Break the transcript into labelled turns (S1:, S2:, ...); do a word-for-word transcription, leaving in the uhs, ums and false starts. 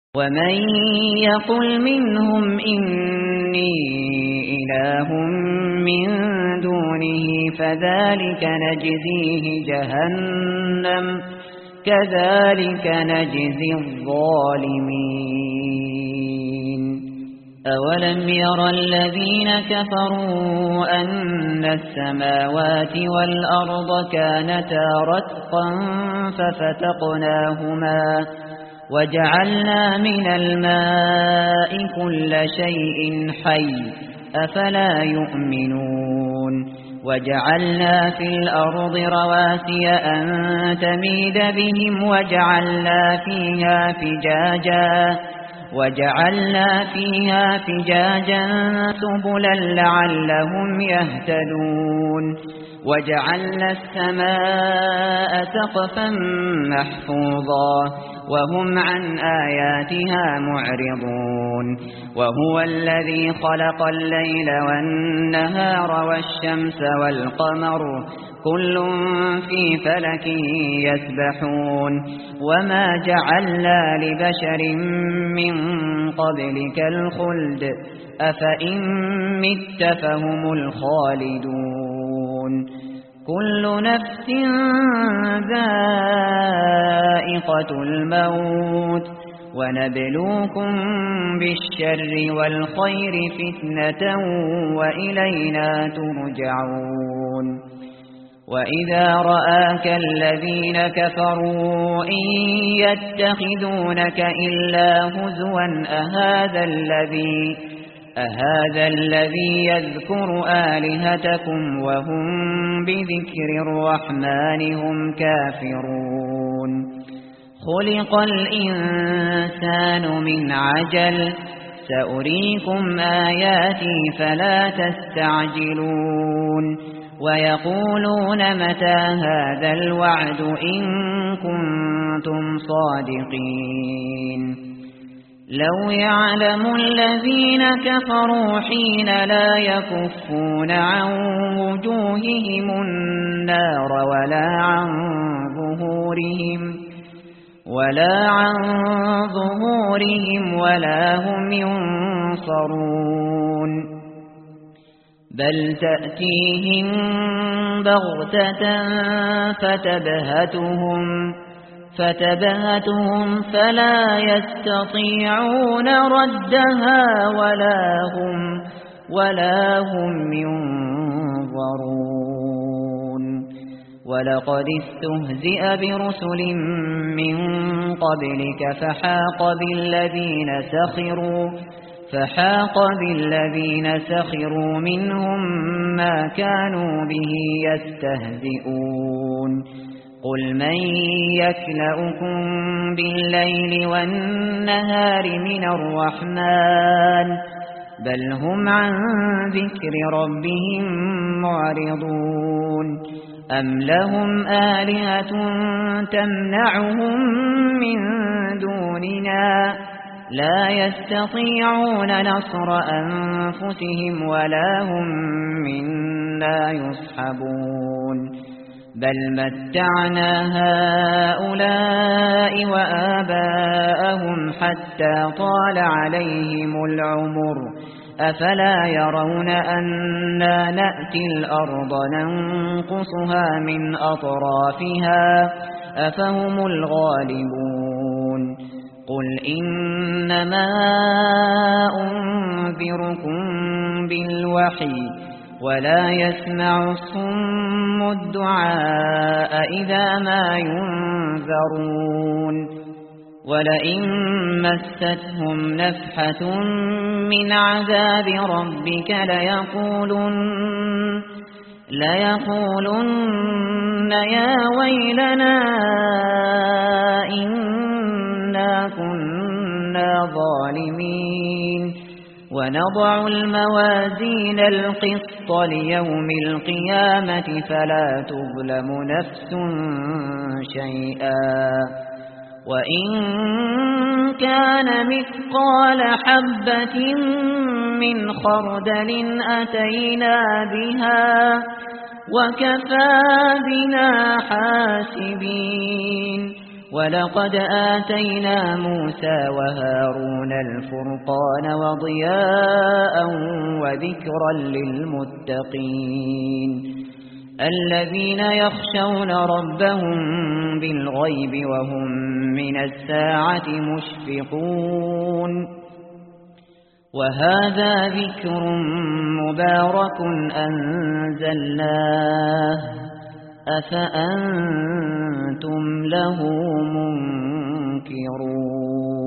S1: ومن يقل منهم إني إله من دونه فذلك نجزيه جهنم كذلك نجزي الظالمين أولم ير الذين كفروا أن السماوات والأرض كانتا رتقا ففتقناهما وجعلنا من الماء كل شيء حي أفلا يؤمنون وجعلنا في الأرض رواسي أن تميد بهم وجعلنا فيها فجاجا وجعلنا فيها فجاجا سبلا لعلهم يهتدون وجعلنا السماء سقفا محفوظا وهم عن آياتها معرضون وهو الذي خلق الليل والنهار والشمس والقمر كل في فلك يسبحون وما جعلنا لبشر من قبلك الخلد أفإن مت فهم الخالدون كل نفس ذائقة الموت ونبلوكم بالشر والخير فتنة وإلينا ترجعون وإذا رآك الذين كفروا إن يتخذونك إلا هزوا أهذا الذي أهذا الذي يذكر آلهتكم وهم بذكر الرحمن هم كافرون خلق الإنسان من عجل سأريكم آياتي فلا تستعجلون ويقولون متى هذا الوعد إن كنتم صادقين لو يعلم الذين كفروا حين لا يكفون عن وجوههم النار ولا عن ظهورهم ولا عن ظهورهم ولا هم ينصرون بل تأتيهم بغتة فتبهتهم فتبهتهم فلا يستطيعون ردها ولا هم ولا هم ينظرون ولقد استهزئ برسل من قبلك فحاق بالذين سخروا فحاق بالذين سخروا منهم ما كانوا به يستهزئون قل من يكلؤكم بالليل والنهار من الرحمن بل هم عن ذكر ربهم معرضون أم لهم آلهة تمنعهم من دوننا لا يستطيعون نصر أنفسهم ولا هم منا يصحبون بل متعنا هؤلاء وآباءهم حتى طال عليهم العمر أفلا يرون أنا نأتي الأرض ننقصها من أطرافها أفهم الغالبون قل إنما أنذركم بالوحي ولا يسمع الصم الدعاء إذا ما ينذرون ولئن مستهم نفحة من عذاب ربك ليقولن ليقولن يا ويلنا إنا كنا ظالمين ونضع الموازين القسط ليوم القيامة فلا تظلم نفس شيئا وإن كان مثقال حبة من خردل أتينا بها وكفى بنا حاسبين ولقد آتينا موسى وهارون الفرقان وضياء وذكرا للمتقين الذين يخشون ربهم بالغيب وهم من الساعة مشفقون وهذا ذكر مبارك أنزلناه أفأنتم له منكرون